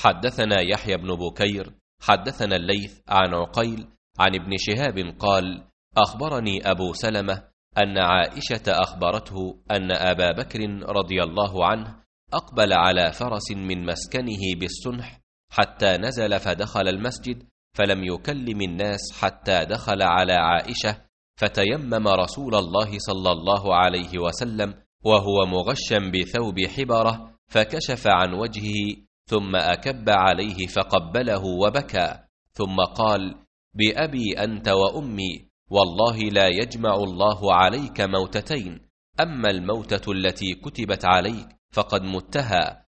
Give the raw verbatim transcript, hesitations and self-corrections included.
حدثنا يحيى بن بكير حدثنا الليث عن عقيل عن ابن شهاب قال: أخبرني أبو سلمة أن عائشة أخبرته أن أبا بكر رضي الله عنه أقبل على فرس من مسكنه بالسنح حتى نزل فدخل المسجد، فلم يكلم الناس حتى دخل على عائشة، فتيمم رسول الله صلى الله عليه وسلم وهو مغشا بثوب حبرة، فكشف عن وجهه ثم أكب عليه فقبله وبكى، ثم قال: بأبي أنت وأمي، والله لا يجمع الله عليك موتتين، أما الموتة التي كتبت عليك فقد متها،